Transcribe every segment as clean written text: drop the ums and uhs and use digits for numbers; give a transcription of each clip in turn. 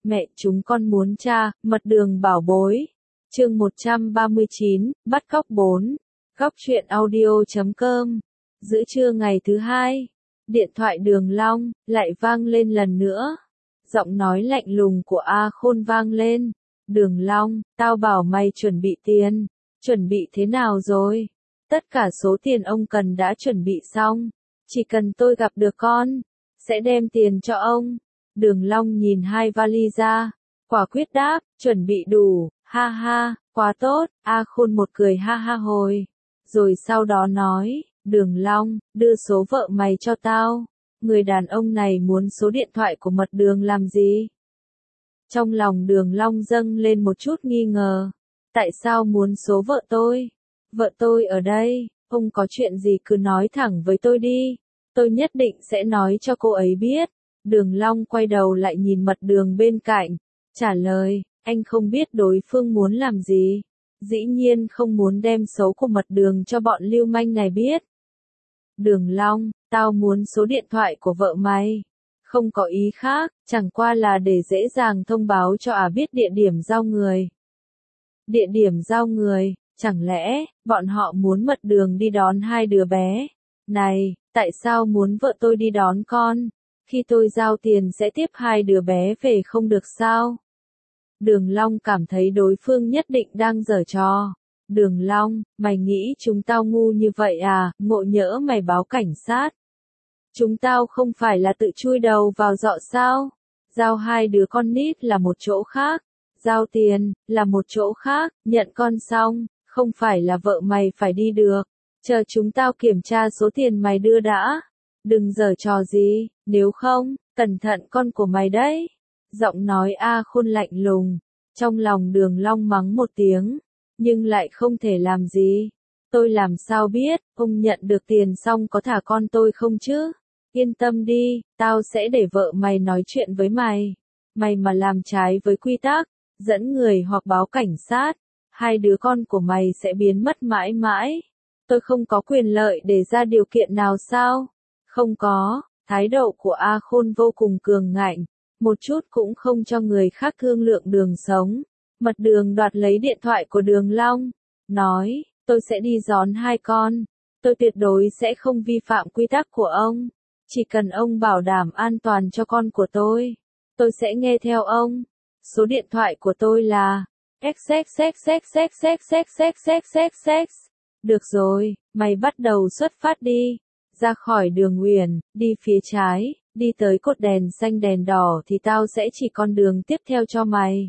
Mẹ, chúng con muốn tra, mật đường bảo bối. Chương 139, bắt cóc 4. Góc truyện audio.com. Giữa trưa ngày thứ hai, điện thoại Đường Long lại vang lên lần nữa. Giọng nói lạnh lùng của A Khôn vang lên. Đường Long, tao bảo mày chuẩn bị tiền. Chuẩn bị thế nào rồi? Tất cả số tiền ông cần đã chuẩn bị xong. Chỉ cần tôi gặp được con, sẽ đem tiền cho ông. Đường Long nhìn hai vali ra, quả quyết đáp, chuẩn bị đủ, ha ha, quá tốt. A Khôn một cười ha ha hồi. Rồi sau đó nói, Đường Long, đưa số vợ mày cho tao. Người đàn ông này muốn số điện thoại của mật đường làm gì? Trong lòng Đường Long dâng lên một chút nghi ngờ. Tại sao muốn số vợ tôi? Vợ tôi ở đây, không có chuyện gì cứ nói thẳng với tôi đi. Tôi nhất định sẽ nói cho cô ấy biết. Đường Long quay đầu lại nhìn mật đường bên cạnh. Trả lời, anh không biết đối phương muốn làm gì. Dĩ nhiên không muốn đem xấu của mật đường cho bọn lưu manh này biết. Đường Long, tao muốn số điện thoại của vợ mày. Không có ý khác, chẳng qua là để dễ dàng thông báo cho biết địa điểm giao người. Địa điểm giao người, chẳng lẽ, bọn họ muốn mật đường đi đón hai đứa bé? Này, tại sao muốn vợ tôi đi đón con? Khi tôi giao tiền sẽ tiếp hai đứa bé về không được sao? Đường Long cảm thấy đối phương nhất định đang giở trò. Đường Long, mày nghĩ chúng tao ngu như vậy à? Ngộ nhỡ mày báo cảnh sát. Chúng tao không phải là tự chui đầu vào giọ sao? Giao hai đứa con nít là một chỗ khác. Giao tiền, là một chỗ khác. Nhận con xong, không phải là vợ mày phải đi được. Chờ chúng tao kiểm tra số tiền mày đưa đã. Đừng giở trò gì, nếu không, cẩn thận con của mày đấy. Giọng nói A Khôn lạnh lùng. Trong lòng Đường Long mắng một tiếng, nhưng lại không thể làm gì. Tôi làm sao biết, ông nhận được tiền xong có thả con tôi không chứ? Yên tâm đi, tao sẽ để vợ mày nói chuyện với mày. Mày mà làm trái với quy tắc, dẫn người hoặc báo cảnh sát, hai đứa con của mày sẽ biến mất mãi mãi. Tôi không có quyền lợi để ra điều kiện nào sao? Không có, thái độ của A Khôn vô cùng cường ngạnh, một chút cũng không cho người khác thương lượng đường sống. Mật đường đoạt lấy điện thoại của Đường Long, nói, tôi sẽ đi đón hai con. Tôi tuyệt đối sẽ không vi phạm quy tắc của ông. Chỉ cần ông bảo đảm an toàn cho con của tôi sẽ nghe theo ông. Số điện thoại của tôi là XXXXXXXXXXXX. Được rồi, mày bắt đầu xuất phát đi. Ra khỏi đường Uyển, đi phía trái, đi tới cột đèn xanh đèn đỏ thì tao sẽ chỉ con đường tiếp theo cho mày.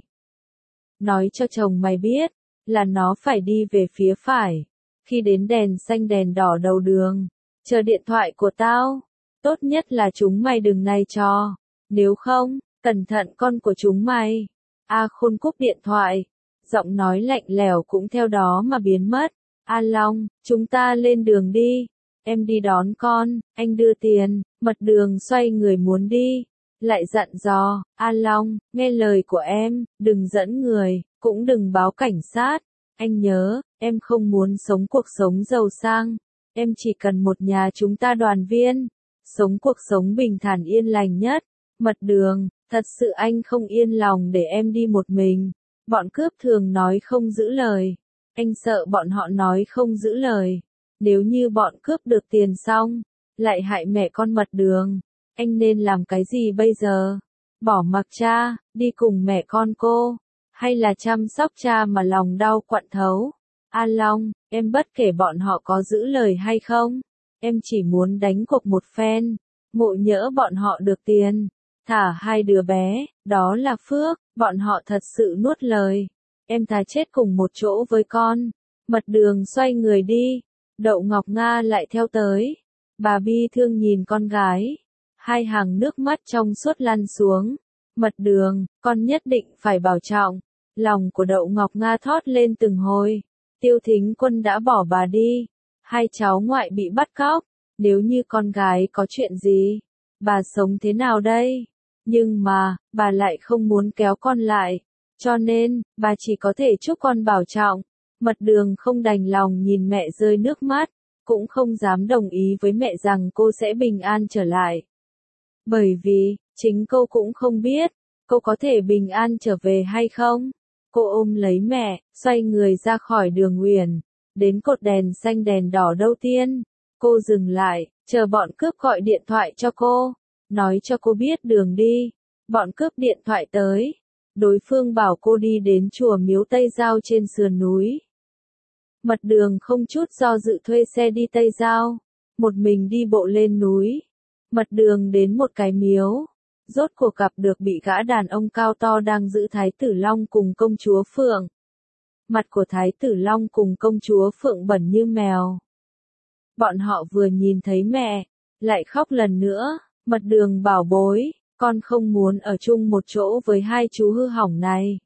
Nói cho chồng mày biết, là nó phải đi về phía phải. Khi đến đèn xanh đèn đỏ đầu đường, chờ điện thoại của tao. Tốt nhất là chúng mày đừng này cho. Nếu không, cẩn thận con của chúng mày. A Khôn cúp điện thoại. Giọng nói lạnh lẽo cũng theo đó mà biến mất. A Long, chúng ta lên đường đi. Em đi đón con, anh đưa tiền. Mật đường xoay người muốn đi. Lại dặn dò, A Long, nghe lời của em, đừng dẫn người, cũng đừng báo cảnh sát. Anh nhớ, em không muốn sống cuộc sống giàu sang. Em chỉ cần một nhà chúng ta đoàn viên. Sống cuộc sống bình thản yên lành nhất. Mật đường, thật sự anh không yên lòng để em đi một mình. Bọn cướp thường nói không giữ lời. Anh sợ bọn họ nói không giữ lời. Nếu như bọn cướp được tiền xong, lại hại mẹ con Mật đường. Anh nên làm cái gì bây giờ? Bỏ mặc cha, đi cùng mẹ con cô, hay là chăm sóc cha mà lòng đau quặn thấu? A Long, em bất kể bọn họ có giữ lời hay không, em chỉ muốn đánh cuộc một phen, ngộ nhỡ bọn họ được tiền, thả hai đứa bé, đó là phước, bọn họ thật sự nuốt lời. Em thà chết cùng một chỗ với con. Mật đường xoay người đi, Đậu Ngọc Nga lại theo tới. Bà bi thương nhìn con gái. Hai hàng nước mắt trong suốt lăn xuống. Mật đường, con nhất định phải bảo trọng. Lòng của Đậu Ngọc Nga thót lên từng hồi. Tiêu Thính Quân đã bỏ bà đi. Hai cháu ngoại bị bắt cóc. Nếu như con gái có chuyện gì, bà sống thế nào đây? Nhưng mà, bà lại không muốn kéo con lại. Cho nên, bà chỉ có thể chúc con bảo trọng. Mật đường không đành lòng nhìn mẹ rơi nước mắt. Cũng không dám đồng ý với mẹ rằng cô sẽ bình an trở lại. Bởi vì, chính cô cũng không biết, cô có thể bình an trở về hay không? Cô ôm lấy mẹ, xoay người ra khỏi đường Uyển, đến cột đèn xanh đèn đỏ đầu tiên. Cô dừng lại, chờ bọn cướp gọi điện thoại cho cô, nói cho cô biết đường đi. Bọn cướp điện thoại tới, đối phương bảo cô đi đến chùa Miếu Tây Giao trên sườn núi. Mật Đường không chút do dự thuê xe đi Tây Giao, một mình đi bộ lên núi. Mật Đường đến một cái miếu, rốt cuộc gặp được bị gã đàn ông cao to đang giữ Thái tử Long cùng công chúa Phượng. Mặt của Thái tử Long cùng công chúa Phượng bẩn như mèo. Bọn họ vừa nhìn thấy mẹ, lại khóc lần nữa. Mật Đường bảo bối, con không muốn ở chung một chỗ với hai chú hư hỏng này.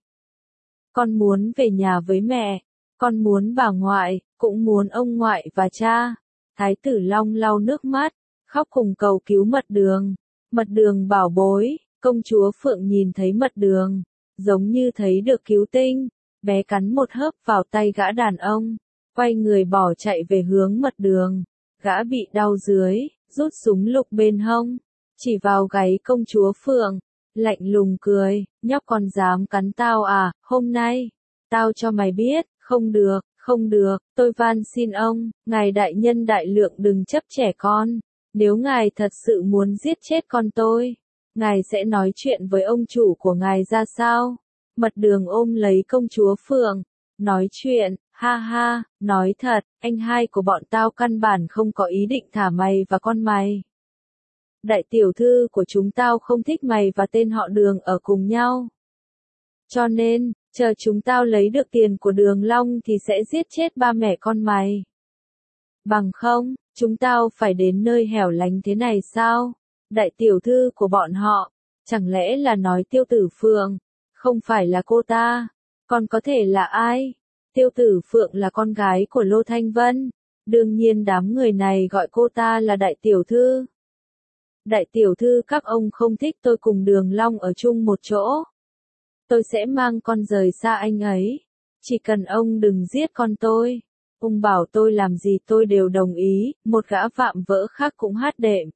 Con muốn về nhà với mẹ, con muốn bà ngoại, cũng muốn ông ngoại và cha. Thái tử Long lau nước mắt, khóc cùng cầu cứu Mật Đường. Mật Đường bảo bối, công chúa Phượng nhìn thấy Mật Đường, giống như thấy được cứu tinh, bé cắn một hớp vào tay gã đàn ông, quay người bỏ chạy về hướng Mật Đường. Gã bị đau dưới, rút súng lục bên hông, chỉ vào gáy công chúa Phượng, lạnh lùng cười, nhóc con dám cắn tao à, hôm nay, tao cho mày biết, không được, không được, tôi van xin ông, ngài đại nhân đại lượng đừng chấp trẻ con, nếu ngài thật sự muốn giết chết con tôi, ngài sẽ nói chuyện với ông chủ của ngài ra sao? Mật Đường ôm lấy công chúa Phượng, nói chuyện, ha ha, nói thật, anh hai của bọn tao căn bản không có ý định thả mày và con mày. Đại tiểu thư của chúng tao không thích mày và tên họ Đường ở cùng nhau. Cho nên, chờ chúng tao lấy được tiền của Đường Long thì sẽ giết chết ba mẹ con mày. Bằng không, chúng tao phải đến nơi hẻo lánh thế này sao? Đại tiểu thư của bọn họ, chẳng lẽ là nói Tiêu Tử Phượng? Không phải là cô ta, còn có thể là ai? Tiêu Tử Phượng là con gái của Lô Thanh Vân, đương nhiên đám người này gọi cô ta là đại tiểu thư. Đại tiểu thư các ông không thích tôi cùng Đường Long ở chung một chỗ. Tôi sẽ mang con rời xa anh ấy. Chỉ cần ông đừng giết con tôi. Ông bảo tôi làm gì tôi đều đồng ý, một gã vạm vỡ khác cũng hát đệm.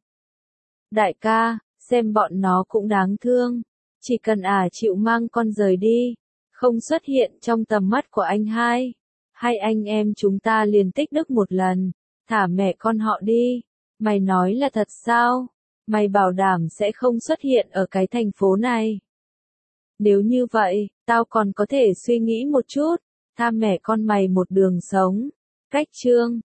Đại ca, xem bọn nó cũng đáng thương. Chỉ cần chịu mang con rời đi, không xuất hiện trong tầm mắt của anh hai. Hai anh em chúng ta liền tích đức một lần, thả mẹ con họ đi. Mày nói là thật sao? Mày bảo đảm sẽ không xuất hiện ở cái thành phố này. Nếu như vậy, tao còn có thể suy nghĩ một chút, tha mẹ con mày một đường sống. Cách chương